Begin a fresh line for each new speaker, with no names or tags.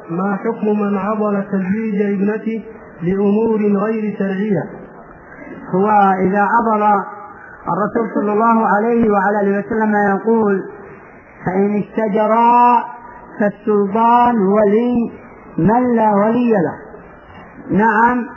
ما حكم من عضل تزويج ابنته لأمور غير شرعية؟
هو إذا عضل الرسول صلى الله عليه وعلى آله وسلم يقول: فإن اشتجرا فالسلطان ولي من لا ولي له. نعم،